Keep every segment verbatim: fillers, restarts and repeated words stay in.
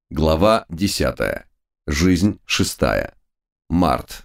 Глава десятая. Жизнь шестая. Март.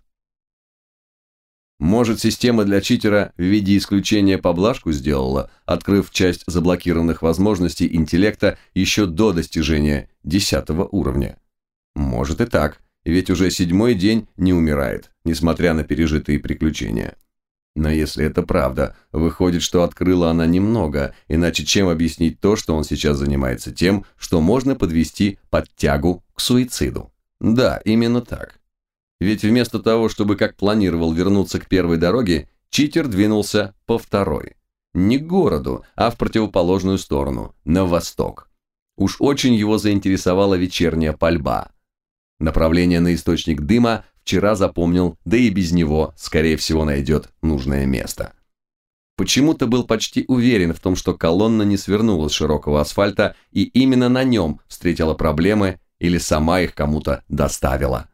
Может, система для читера в виде исключения поблажку сделала, открыв часть заблокированных возможностей интеллекта еще до достижения десятого уровня. Может и так, ведь уже седьмой день не умирает, несмотря на пережитые приключения. Но если это правда, выходит, что открыла она немного, иначе чем объяснить то, что он сейчас занимается тем, что можно подвести под тягу к суициду? Да, именно так. Ведь вместо того, чтобы, как планировал, вернуться к первой дороге, читер двинулся по второй. Не к городу, а в противоположную сторону, на восток. Уж очень его заинтересовала вечерняя пальба. Направление на источник дыма вчера запомнил, да и без него, скорее всего, найдет нужное место. Почему-то был почти уверен в том, что колонна не свернула с широкого асфальта и именно на нем встретила проблемы или сама их кому-то доставила.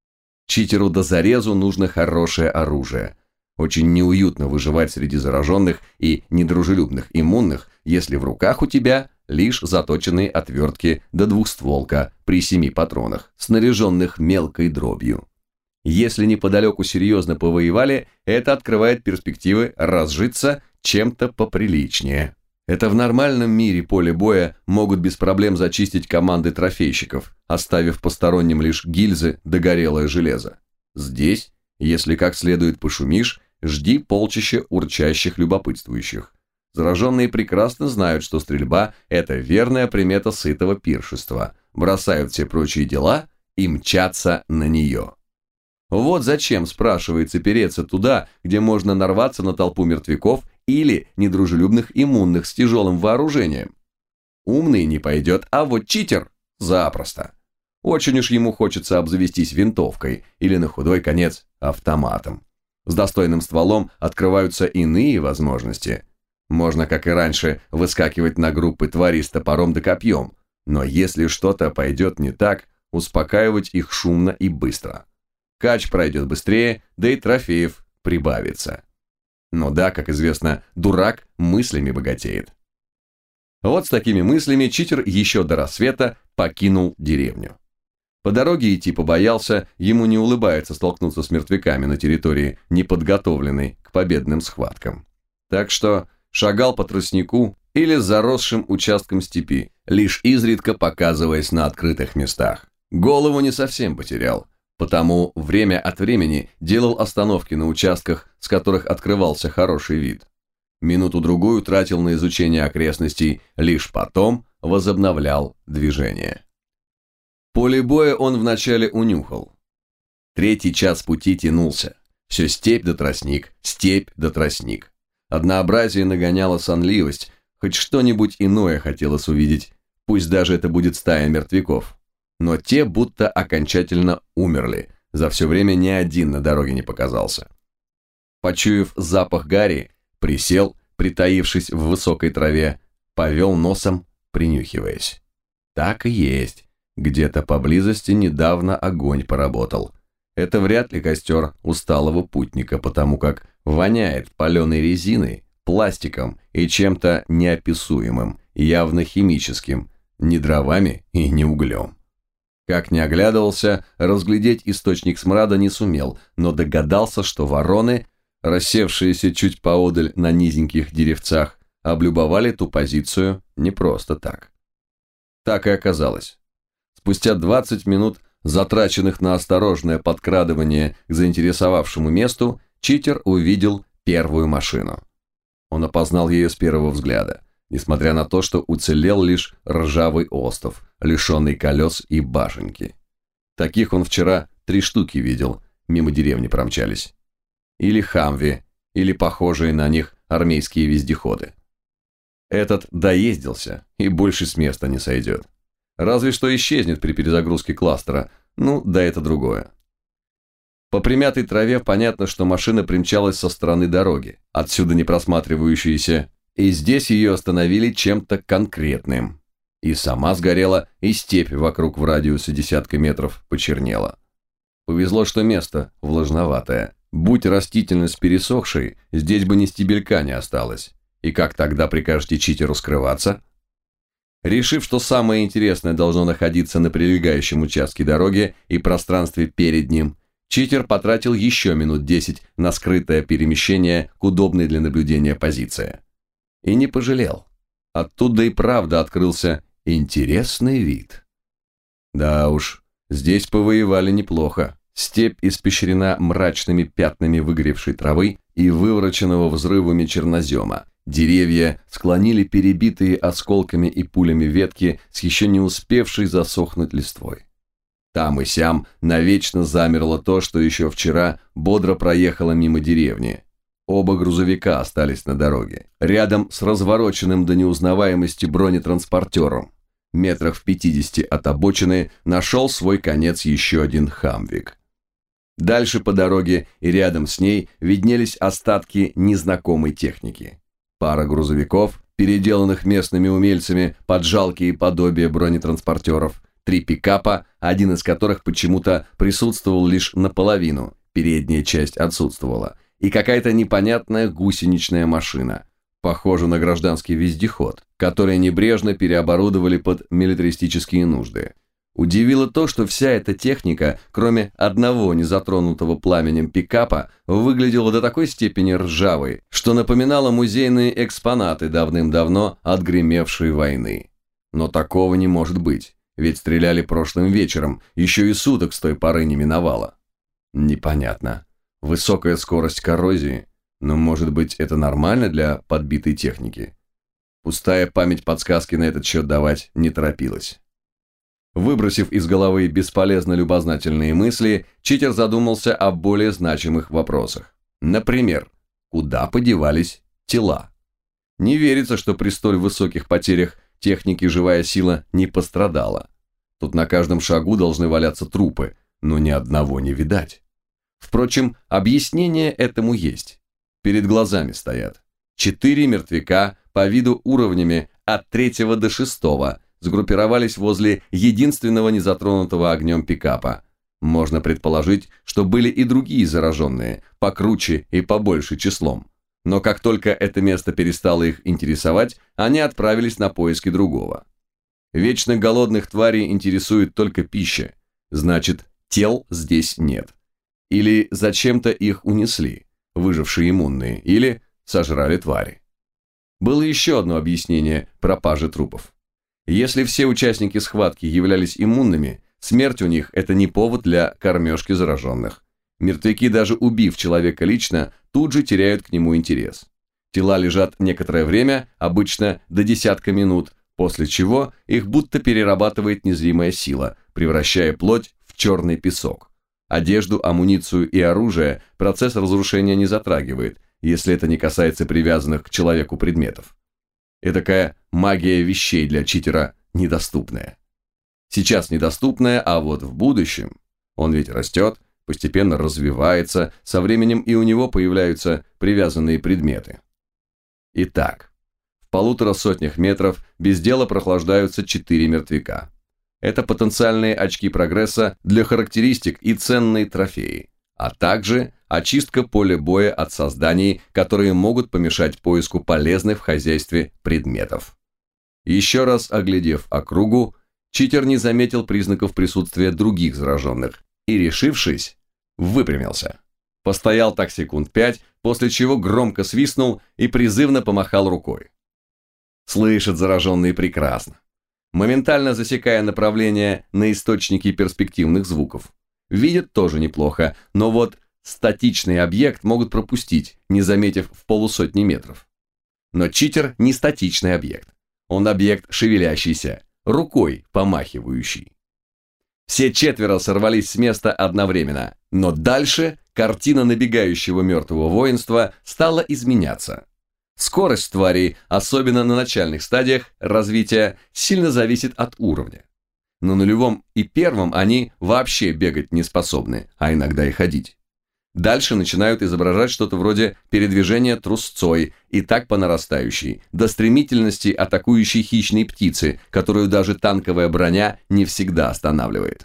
Читеру до зарезу нужно хорошее оружие. Очень неуютно выживать среди зараженных и недружелюбных иммунных, если в руках у тебя лишь заточенные отвертки до двухстволка при семи патронах, снаряженных мелкой дробью. Если неподалеку серьезно повоевали, это открывает перспективы разжиться чем-то поприличнее. Это в нормальном мире поле боя могут без проблем зачистить команды трофейщиков, оставив посторонним лишь гильзы да горелое железо. Здесь, если как следует пошумишь, жди полчища урчащих любопытствующих. Зараженные прекрасно знают, что стрельба – это верная примета сытого пиршества, бросают все прочие дела и мчатся на нее. Вот зачем, спрашивается, переться туда, где можно нарваться на толпу мертвяков или недружелюбных иммунных с тяжелым вооружением. Умный не пойдет, а вот читер – запросто. Очень уж ему хочется обзавестись винтовкой или, на худой конец, автоматом. С достойным стволом открываются иные возможности. Можно, как и раньше, выскакивать на группы тварей с топором да копьем, но если что-то пойдет не так, успокаивать их шумно и быстро. Кач пройдет быстрее, да и трофеев прибавится. Но да, как известно, дурак мыслями богатеет. Вот с такими мыслями читер еще до рассвета покинул деревню. По дороге идти побоялся, ему не улыбается столкнуться с мертвяками на территории, неподготовленной к победным схваткам. Так что шагал по тростнику или заросшим участкам степи, лишь изредка показываясь на открытых местах. Голову не совсем потерял. Потому время от времени делал остановки на участках, с которых открывался хороший вид. Минуту-другую тратил на изучение окрестностей, лишь потом возобновлял движение. Поле боя он вначале унюхал. Третий час пути тянулся. Все степь да тростник, степь да тростник. Однообразие нагоняло сонливость, хоть что-нибудь иное хотелось увидеть, пусть даже это будет стая мертвяков. Но те будто окончательно умерли, за все время ни один на дороге не показался. Почуяв запах гари, присел, притаившись в высокой траве, повел носом, принюхиваясь. Так и есть, где-то поблизости недавно огонь поработал. Это вряд ли костер усталого путника, потому как воняет паленой резиной, пластиком и чем-то неописуемым, явно химическим, не дровами и не углем. Как ни оглядывался, разглядеть источник смрада не сумел, но догадался, что вороны, рассевшиеся чуть поодаль на низеньких деревцах, облюбовали ту позицию не просто так. Так и оказалось. Спустя двадцать минут, затраченных на осторожное подкрадывание к заинтересовавшему месту, читер увидел первую машину. Он опознал ее с первого взгляда, несмотря на то, что уцелел лишь ржавый остов, лишенный колес и башенки. Таких он вчера три штуки видел, мимо деревни промчались. Или хамви, или похожие на них армейские вездеходы. Этот доездился и больше с места не сойдет. Разве что исчезнет при перезагрузке кластера, ну да это другое. По примятой траве понятно, что машина примчалась со стороны дороги, отсюда не просматривающейся, и здесь ее остановили чем-то конкретным. И сама сгорела, и степь вокруг в радиусе десятка метров почернела. Повезло, что место влажноватое. Будь растительность пересохшей, здесь бы ни стебелька не осталось. И как тогда прикажете читеру скрываться? Решив, что самое интересное должно находиться на прилегающем участке дороги и пространстве перед ним, читер потратил еще минут десять на скрытое перемещение к удобной для наблюдения позиции. И не пожалел. Оттуда и правда открылся интересный вид. Да уж, здесь повоевали неплохо. Степь испещрена мрачными пятнами выгоревшей травы и вывороченного взрывами чернозема. Деревья склонили перебитые осколками и пулями ветки с еще не успевшей засохнуть листвой. Там и сям навечно замерло то, что еще вчера бодро проехало мимо деревни. Оба грузовика остались на дороге, рядом с развороченным до неузнаваемости бронетранспортером. Метрах в пятидесяти от обочины нашел свой конец еще один хамвик. Дальше по дороге и рядом с ней виднелись остатки незнакомой техники. Пара грузовиков, переделанных местными умельцами под жалкие подобия бронетранспортеров, три пикапа, один из которых почему-то присутствовал лишь наполовину, передняя часть отсутствовала, и какая-то непонятная гусеничная машина, похожа на гражданский вездеход, который небрежно переоборудовали под милитаристические нужды. Удивило то, что вся эта техника, кроме одного незатронутого пламенем пикапа, выглядела до такой степени ржавой, что напоминала музейные экспонаты давным-давно отгремевшей войны. Но такого не может быть, ведь стреляли прошлым вечером, еще и суток с той поры не миновало. Непонятно. Высокая скорость коррозии, но может быть это нормально для подбитой техники? Пустая память подсказки на этот счет давать не торопилась. Выбросив из головы бесполезно любознательные мысли, читер задумался о более значимых вопросах. Например, куда подевались тела? Не верится, что при столь высоких потерях техники живая сила не пострадала. Тут на каждом шагу должны валяться трупы, но ни одного не видать. Впрочем, объяснение этому есть. Перед глазами стоят. Четыре мертвяка по виду уровнями от третьего до шестого сгруппировались возле единственного незатронутого огнем пикапа. Можно предположить, что были и другие зараженные, покруче и побольше числом. Но как только это место перестало их интересовать, они отправились на поиски другого. Вечно голодных тварей интересует только пища, значит, тел здесь нет. Или зачем-то их унесли, выжившие иммунные, или сожрали твари. Было еще одно объяснение пропажи трупов. Если все участники схватки являлись иммунными, смерть у них – это не повод для кормежки зараженных. Мертвяки, даже убив человека лично, тут же теряют к нему интерес. Тела лежат некоторое время, обычно до десятка минут, после чего их будто перерабатывает незримая сила, превращая плоть в черный песок. Одежду, амуницию и оружие процесс разрушения не затрагивает, если это не касается привязанных к человеку предметов. Этакая магия вещей для читера недоступная. Сейчас недоступная, а вот в будущем он ведь растет, постепенно развивается, со временем и у него появляются привязанные предметы. Итак, в полутора сотнях метров без дела прохлаждаются четыре мертвяка. Это потенциальные очки прогресса для характеристик и ценные трофеи, а также очистка поля боя от созданий, которые могут помешать поиску полезных в хозяйстве предметов. Еще раз оглядев округу, читер не заметил признаков присутствия других зараженных и, решившись, выпрямился. Постоял так секунд пять, после чего громко свистнул и призывно помахал рукой. Слышат зараженные прекрасно, моментально засекая направление на источники перспективных звуков. Видят тоже неплохо, но вот статичный объект могут пропустить, не заметив в полусотни метров. Но читер не статичный объект. Он объект шевелящийся, рукой помахивающий. Все четверо сорвались с места одновременно, но дальше картина набегающего мертвого воинства стала изменяться. Скорость тварей, особенно на начальных стадиях развития, сильно зависит от уровня. На нулевом и первом они вообще бегать не способны, а иногда и ходить. Дальше начинают изображать что-то вроде передвижения трусцой и так по нарастающей, до стремительности атакующей хищной птицы, которую даже танковая броня не всегда останавливает.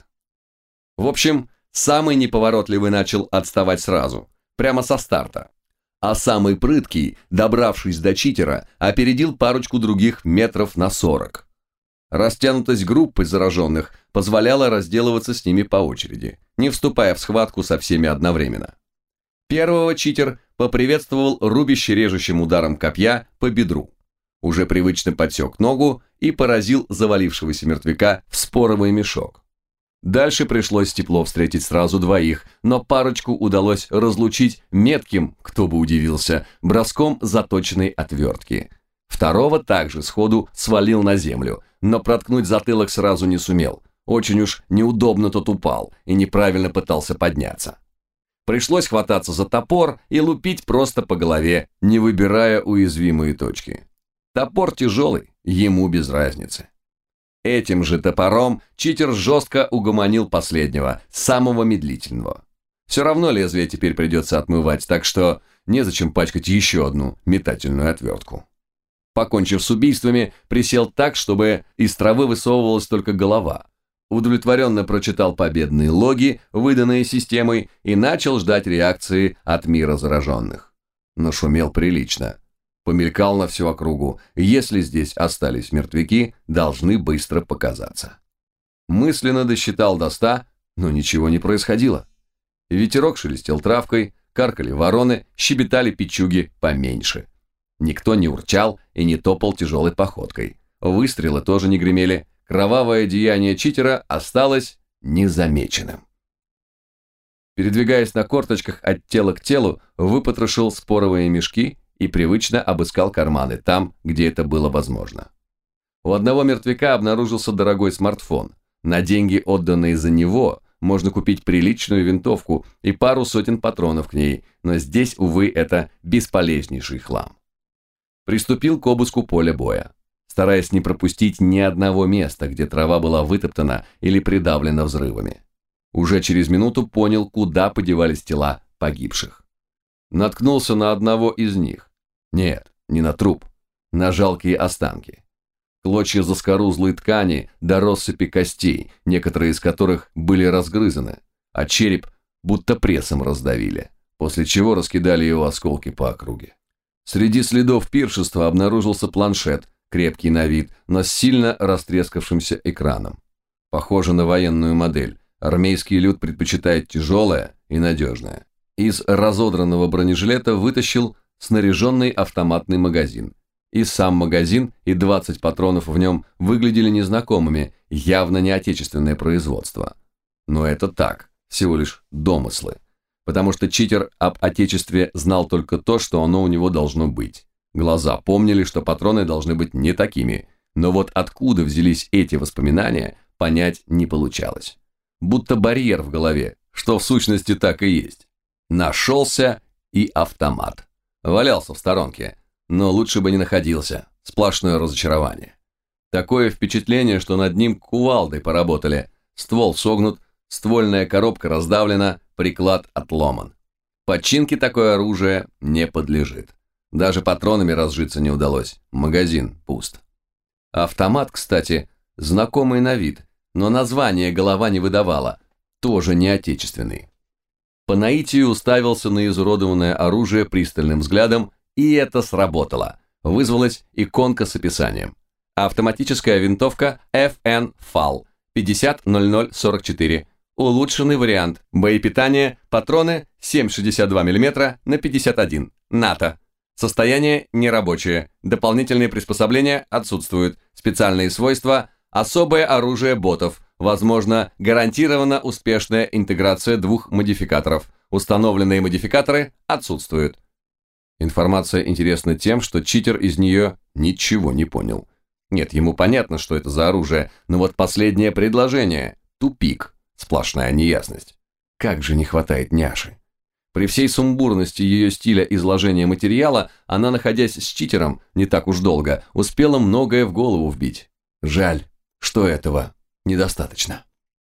В общем, самый неповоротливый начал отставать сразу, прямо со старта. А самый прыткий, добравшись до читера, опередил парочку других метров на сорок. Растянутость группы зараженных позволяла разделываться с ними по очереди, не вступая в схватку со всеми одновременно. Первого читер поприветствовал рубяще-режущим ударом копья по бедру. Уже привычно подсек ногу и поразил завалившегося мертвяка в споровый мешок. Дальше пришлось тепло встретить сразу двоих, но парочку удалось разлучить метким, кто бы удивился, броском заточенной отвертки. Второго также сходу свалил на землю, но проткнуть затылок сразу не сумел. Очень уж неудобно тот упал и неправильно пытался подняться. Пришлось хвататься за топор и лупить просто по голове, не выбирая уязвимые точки. Топор тяжелый, ему без разницы. Этим же топором читер жестко угомонил последнего, самого медлительного. Все равно лезвие теперь придется отмывать, так что незачем пачкать еще одну метательную отвертку. Покончив с убийствами, присел так, чтобы из травы высовывалась только голова. Удовлетворенно прочитал победные логи, выданные системой, и начал ждать реакции от мира зараженных. Но шумел прилично. Помелькал на всю округу. Если здесь остались мертвяки, должны быстро показаться. Мысленно досчитал до ста, но ничего не происходило. Ветерок шелестел травкой, каркали вороны, щебетали печуги поменьше. Никто не урчал и не топал тяжелой походкой. Выстрелы тоже не гремели. Кровавое деяние читера осталось незамеченным. Передвигаясь на корточках от тела к телу, выпотрошил споровые мешки и привычно обыскал карманы там, где это было возможно. У одного мертвяка обнаружился дорогой смартфон. На деньги, отданные за него, можно купить приличную винтовку и пару сотен патронов к ней, но здесь, увы, это бесполезнейший хлам. Приступил к обыску поля боя, стараясь не пропустить ни одного места, где трава была вытоптана или придавлена взрывами. Уже через минуту понял, куда подевались тела погибших. Наткнулся на одного из них. Нет, не на труп, на жалкие останки. Клочья заскорузлой ткани до россыпи костей, некоторые из которых были разгрызаны, а череп будто прессом раздавили, после чего раскидали его осколки по округе. Среди следов пиршества обнаружился планшет, крепкий на вид, но с сильно растрескавшимся экраном. Похоже на военную модель. Армейский люд предпочитает тяжелое и надежное. Из разодранного бронежилета вытащил снаряженный автоматный магазин. И сам магазин, и двадцать патронов в нем выглядели незнакомыми, явно не отечественное производство. Но это так, всего лишь домыслы. Потому что читер об отечестве знал только то, что оно у него должно быть. Глаза помнили, что патроны должны быть не такими, но вот откуда взялись эти воспоминания, понять не получалось. Будто барьер в голове, что в сущности так и есть. Нашелся и автомат. Валялся в сторонке, но лучше бы не находился, сплошное разочарование. Такое впечатление, что над ним кувалдой поработали, ствол согнут, ствольная коробка раздавлена, приклад отломан. Починке такое оружие не подлежит. Даже патронами разжиться не удалось, магазин пуст. Автомат, кстати, знакомый на вид, но название голова не выдавала, тоже не отечественный. По наитию уставился на изуродованное оружие пристальным взглядом, и это сработало. Вызвалась иконка с описанием. Автоматическая винтовка эф эн фал пятьдесят ноль ноль сорок четыре. Улучшенный вариант. Боепитание, патроны семь шестьдесят два миллиметра на пятьдесят один. НАТО. Состояние нерабочее. Дополнительные приспособления отсутствуют. Специальные свойства. Особое оружие ботов. Возможно, гарантированно успешная интеграция двух модификаторов. Установленные модификаторы отсутствуют. Информация интересна тем, что читер из нее ничего не понял. Нет, ему понятно, что это за оружие, но вот последнее предложение – тупик, сплошная неясность. Как же не хватает няши. При всей сумбурности ее стиля изложения материала, она, находясь с читером не так уж долго, успела многое в голову вбить. Жаль, что этого недостаточно.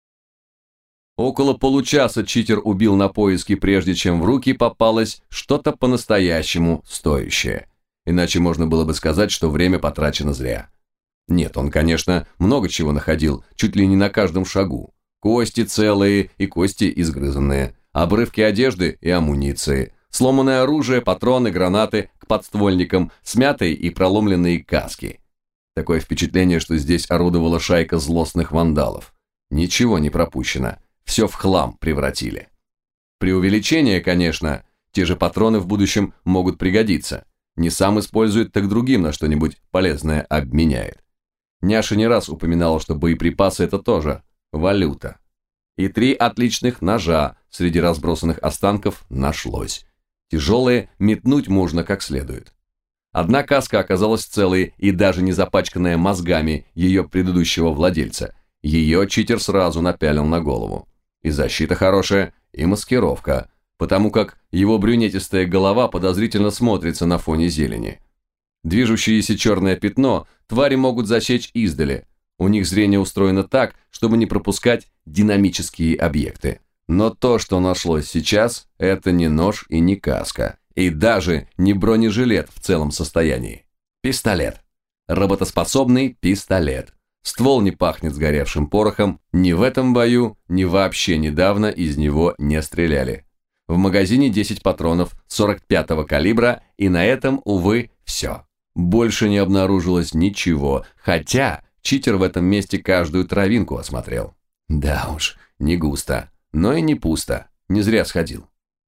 Около получаса читер убил на поиски, прежде чем в руки попалось что-то по-настоящему стоящее. Иначе можно было бы сказать, что время потрачено зря. Нет, он, конечно, много чего находил, чуть ли не на каждом шагу. Кости целые и кости изгрызанные, обрывки одежды и амуниции, сломанное оружие, патроны, гранаты к подствольникам, смятые и проломленные каски. Такое впечатление, что здесь орудовала шайка злостных вандалов. Ничего не пропущено, все в хлам превратили. Преувеличение, конечно, те же патроны в будущем могут пригодиться. Не сам использует, так другим на что-нибудь полезное обменяет. Няша не раз упоминала, что боеприпасы – это тоже валюта. И три отличных ножа среди разбросанных останков нашлось. Тяжелые метнуть можно как следует. Одна каска оказалась целой и даже не запачканная мозгами ее предыдущего владельца. Ее читер сразу напялил на голову. И защита хорошая, и маскировка, потому как его брюнетистая голова подозрительно смотрится на фоне зелени. Движущееся черное пятно твари могут засечь издали. У них зрение устроено так, чтобы не пропускать динамические объекты. Но то, что нашлось сейчас, это не нож и не каска. И даже не бронежилет в целом состоянии. Пистолет. Работоспособный пистолет. Ствол не пахнет сгоревшим порохом. Ни в этом бою, ни вообще недавно из него не стреляли. В магазине десять патронов сорок пятого калибра, и на этом, увы, все. Больше не обнаружилось ничего, хотя читер в этом месте каждую травинку осмотрел. Да уж, не густо, но и не пусто, не зря сходил.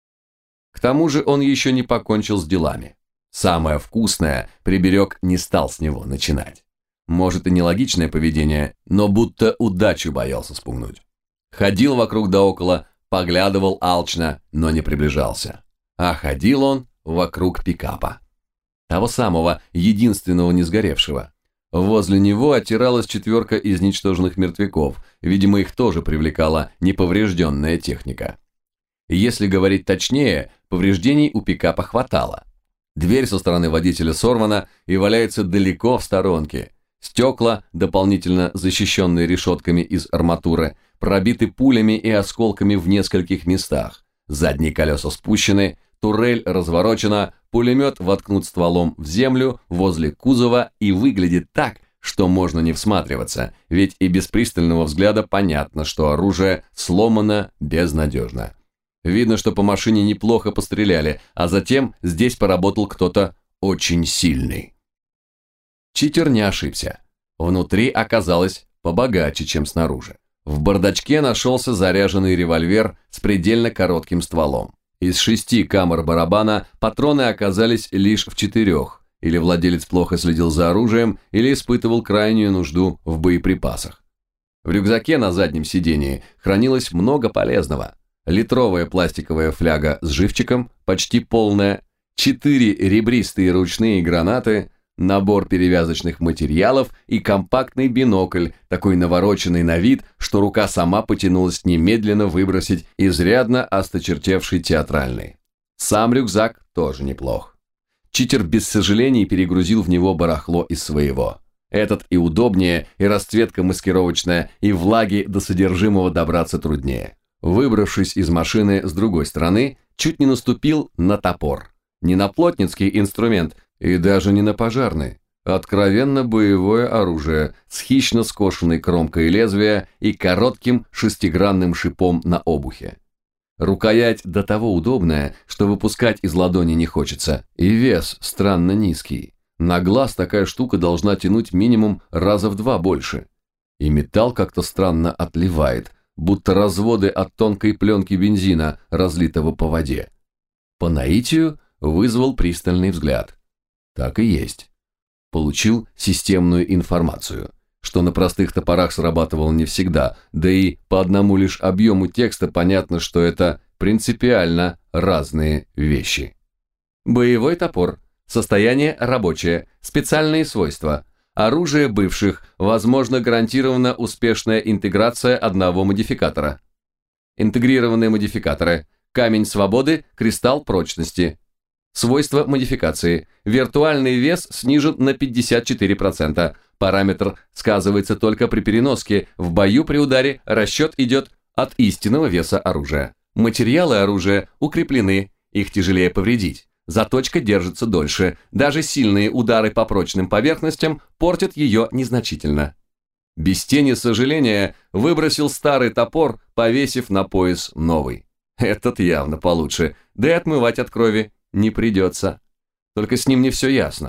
К тому же он еще не покончил с делами. Самое вкусное приберег, не стал с него начинать. Может и нелогичное поведение, но будто удачу боялся спугнуть. Ходил вокруг да около, поглядывал алчно, но не приближался. А ходил он вокруг пикапа. Того самого, единственного не сгоревшего. Возле него оттиралась четверка изничтоженных мертвяков, видимо, их тоже привлекала неповрежденная техника. Если говорить точнее, повреждений у пикапа хватало. Дверь со стороны водителя сорвана и валяется далеко в сторонке. Стекла, дополнительно защищенные решетками из арматуры, пробиты пулями и осколками в нескольких местах. Задние колеса спущены, турель разворочена, пулемет воткнут стволом в землю возле кузова и выглядит так, что можно не всматриваться, ведь и без пристального взгляда понятно, что оружие сломано безнадежно. Видно, что по машине неплохо постреляли, а затем здесь поработал кто-то очень сильный. Читер не ошибся. Внутри оказалось побогаче, чем снаружи. В бардачке нашелся заряженный револьвер с предельно коротким стволом. Из шести камер барабана патроны оказались лишь в четырех, или владелец плохо следил за оружием, или испытывал крайнюю нужду в боеприпасах. В рюкзаке на заднем сидении хранилось много полезного. Литровая пластиковая фляга с живчиком, почти полная, четыре ребристые ручные гранаты, набор перевязочных материалов и компактный бинокль, такой навороченный на вид, что рука сама потянулась немедленно выбросить изрядно осточертевший театральный. Сам рюкзак тоже неплох. Читер без сожалений перегрузил в него барахло из своего. Этот и удобнее, и расцветка маскировочная, и влаги до содержимого добраться труднее. Выбравшись из машины с другой стороны, чуть не наступил на топор. Не на плотницкий инструмент, и даже не на пожарный. Откровенно боевое оружие с хищно скошенной кромкой лезвия и коротким шестигранным шипом на обухе. Рукоять до того удобная, что выпускать из ладони не хочется, и вес странно низкий. На глаз такая штука должна тянуть минимум раза в два больше. И металл как-то странно отливает, будто разводы от тонкой пленки бензина, разлитого по воде. По наитию вызвал пристальный взгляд. Так и есть. Получил системную информацию, что на простых топорах срабатывало не всегда, да и по одному лишь объему текста понятно, что это принципиально разные вещи. Боевой топор. Состояние рабочее. Специальные свойства. Оружие бывших. Возможно, гарантированно успешная интеграция одного модификатора. Интегрированные модификаторы. Камень свободы, кристалл прочности. Свойства модификации. Виртуальный вес снижен на пятьдесят четыре процента. Параметр сказывается только при переноске. В бою при ударе расчет идет от истинного веса оружия. Материалы оружия укреплены, их тяжелее повредить. Заточка держится дольше. Даже сильные удары по прочным поверхностям портят ее незначительно. Без тени сожаления выбросил старый топор, повесив на пояс новый. Этот явно получше, да и отмывать от крови не придется. Только с ним не все ясно.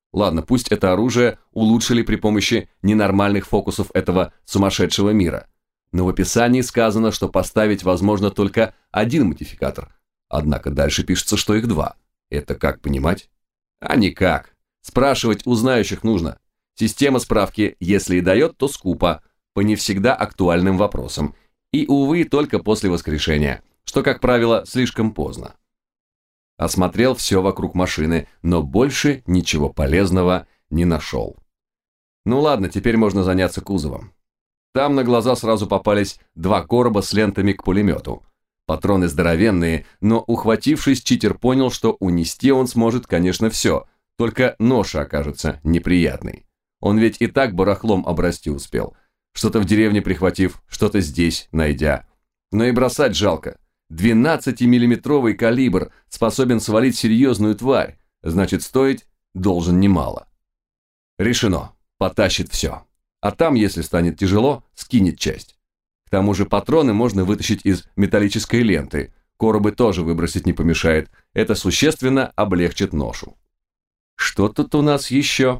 Ладно, пусть это оружие улучшили при помощи ненормальных фокусов этого сумасшедшего мира. Но в описании сказано, что поставить возможно только один модификатор. Однако дальше пишется, что их два. Это как понимать? А никак. Спрашивать у знающих нужно. Система справки, если и дает, то скупо, по не всегда актуальным вопросам. И, увы, только после воскрешения, что, как правило, слишком поздно. Осмотрел все вокруг машины, но больше ничего полезного не нашел. Ну ладно, теперь можно заняться кузовом. Там на глаза сразу попались два короба с лентами к пулемету. Патроны здоровенные, но, ухватившись, читер понял, что унести он сможет, конечно, все, только ноша окажется неприятной. Он ведь и так барахлом обрасти успел, что-то в деревне прихватив, что-то здесь найдя. Но и бросать жалко. двенадцатимиллиметровый калибр способен свалить серьезную тварь, значит, стоить должен немало. Решено, потащит все. А там, если станет тяжело, скинет часть. К тому же патроны можно вытащить из металлической ленты, коробы тоже выбросить не помешает, это существенно облегчит ношу. Что тут у нас еще?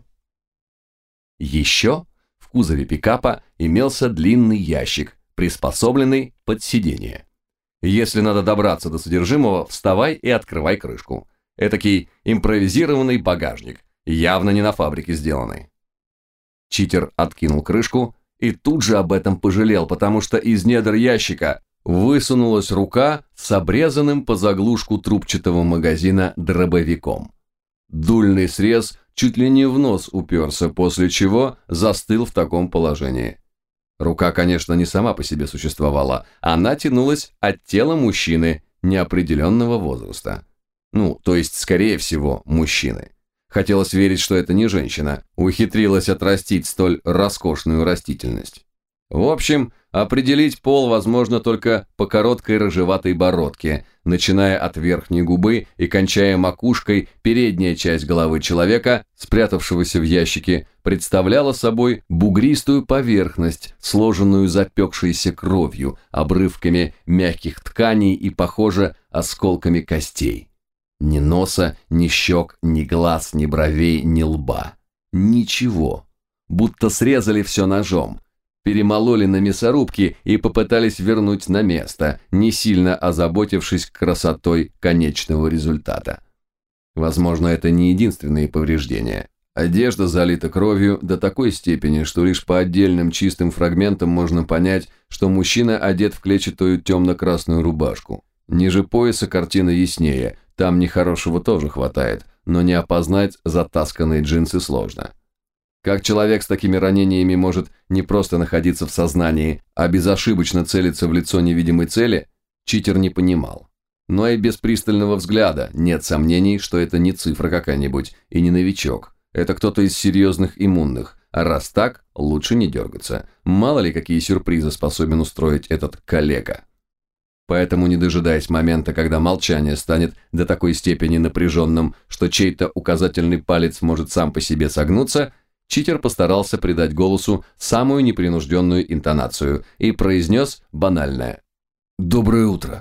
Еще в кузове пикапа имелся длинный ящик, приспособленный под сиденье. Если надо добраться до содержимого, вставай и открывай крышку. Этакий импровизированный багажник, явно не на фабрике сделанный. Читер откинул крышку и тут же об этом пожалел, потому что из недр ящика высунулась рука с обрезанным по заглушку трубчатого магазина дробовиком. Дульный срез чуть ли не в нос уперся, после чего застыл в таком положении. Рука, конечно, не сама по себе существовала, она тянулась от тела мужчины неопределенного возраста. Ну, то есть, скорее всего, мужчины. Хотелось верить, что это не женщина, ухитрилась отрастить столь роскошную растительность. В общем, определить пол возможно только по короткой рыжеватой бородке, начиная от верхней губы и кончая макушкой. Передняя часть головы человека, спрятавшегося в ящике, представляла собой бугристую поверхность, сложенную запекшейся кровью, обрывками мягких тканей и, похоже, осколками костей. Ни носа, ни щек, ни глаз, ни бровей, ни лба. Ничего. Будто срезали все ножом. Перемололи на мясорубке и попытались вернуть на место, не сильно озаботившись красотой конечного результата. Возможно, это не единственные повреждения. Одежда залита кровью до такой степени, что лишь по отдельным чистым фрагментам можно понять, что мужчина одет в клетчатую темно-красную рубашку. Ниже пояса картина яснее, там нехорошего тоже хватает, но не опознать затасканные джинсы сложно. Как человек с такими ранениями может не просто находиться в сознании, а безошибочно целиться в лицо невидимой цели, читер не понимал. Но и без пристального взгляда нет сомнений, что это не цифра какая-нибудь и не новичок. Это кто-то из серьезных иммунных, а раз так, лучше не дергаться. Мало ли какие сюрпризы способен устроить этот калека. Поэтому, не дожидаясь момента, когда молчание станет до такой степени напряженным, что чей-то указательный палец может сам по себе согнуться, читер постарался придать голосу самую непринужденную интонацию и произнес банальное «Доброе утро».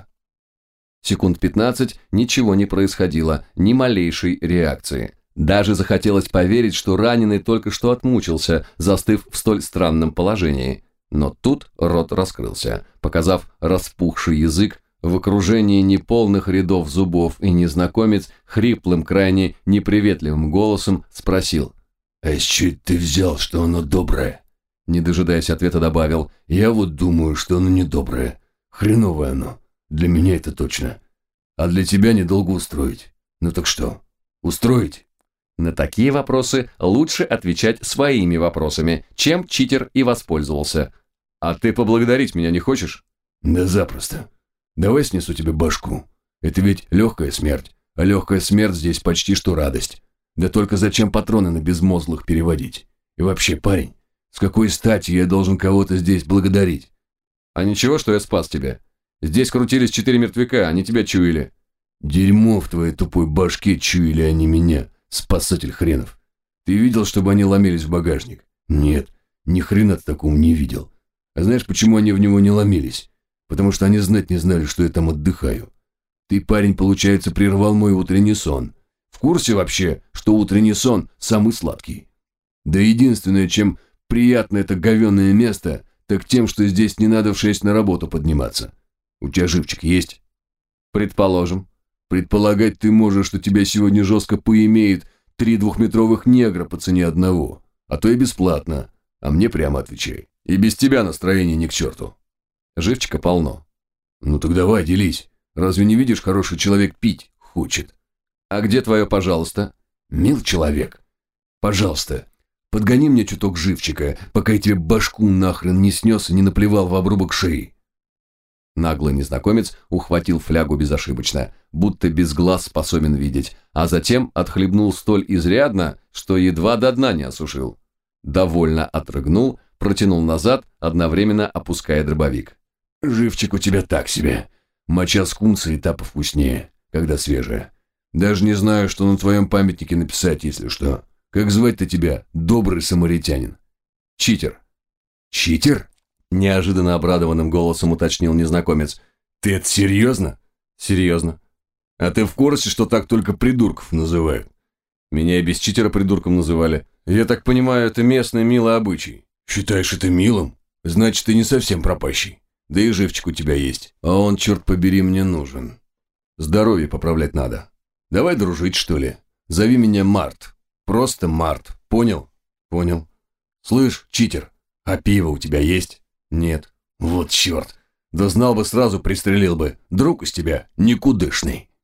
Секунд пятнадцать ничего не происходило, ни малейшей реакции. Даже захотелось поверить, что раненый только что отмучился, застыв в столь странном положении. Но тут рот раскрылся, показав распухший язык в окружении неполных рядов зубов, и незнакомец хриплым, крайне неприветливым голосом спросил: «А с чего ты взял, что оно доброе?» Не дожидаясь ответа, добавил: «Я вот думаю, что оно недоброе. Хреновое оно. Для меня это точно. А для тебя недолго устроить. Ну так что, устроить?» На такие вопросы лучше отвечать своими вопросами, чем читер и воспользовался. «А ты поблагодарить меня не хочешь?» «Да запросто. Давай снесу тебе башку. Это ведь легкая смерть, а легкая смерть здесь почти что радость. Да только зачем патроны на безмозглых переводить? И вообще, парень, с какой стати я должен кого-то здесь благодарить?» «А ничего, что я спас тебя. Здесь крутились четыре мертвяка, они тебя чуяли». «Дерьмо в твоей тупой башке, чуяли они меня. Спасатель хренов. Ты видел, чтобы они ломились в багажник? Нет, ни хрена ты такого не видел. А знаешь, почему они в него не ломились? Потому что они знать не знали, что я там отдыхаю. Ты, парень, получается, прервал мой утренний сон. В курсе вообще, что утренний сон самый сладкий? Да единственное, чем приятно это говенное место, так тем, что здесь не надо в шесть на работу подниматься. У тебя живчик есть? Предположим. Предполагать ты можешь, что тебя сегодня жестко поимеет три двухметровых негра по цене одного. А то и бесплатно. А мне прямо отвечай. И без тебя настроение ни к черту. Живчика полно. Ну так давай, делись. Разве не видишь, хороший человек пить хочет? А где твое «пожалуйста»? Мил человек. Пожалуйста, подгони мне чуток живчика, пока я тебе башку нахрен не снес и не наплевал в обрубок шеи. Наглый незнакомец ухватил флягу безошибочно, будто без глаз способен видеть, а затем отхлебнул столь изрядно, что едва до дна не осушил. Довольно отрыгнул, протянул назад, одновременно опуская дробовик. Живчик у тебя так себе. Моча скунса и та повкуснее, когда свежая. Даже не знаю, что на твоем памятнике написать, если что. Как звать-то тебя, добрый самаритянин? Читер. Читер? Неожиданно обрадованным голосом уточнил незнакомец. Ты это серьезно? Серьезно. А ты в курсе, что так только придурков называют? Меня и без читера придурком называли. Я так понимаю, это местный милый обычай. Считаешь это милым? Значит, ты не совсем пропащий. Да и живчик у тебя есть. А он, черт побери, мне нужен. Здоровье поправлять надо. Давай дружить, что ли? Зови меня Март. Просто Март. Понял? Понял. Слышь, читер, а пиво у тебя есть? Нет. Вот черт. Да знал бы, сразу пристрелил бы. Друг из тебя никудышный.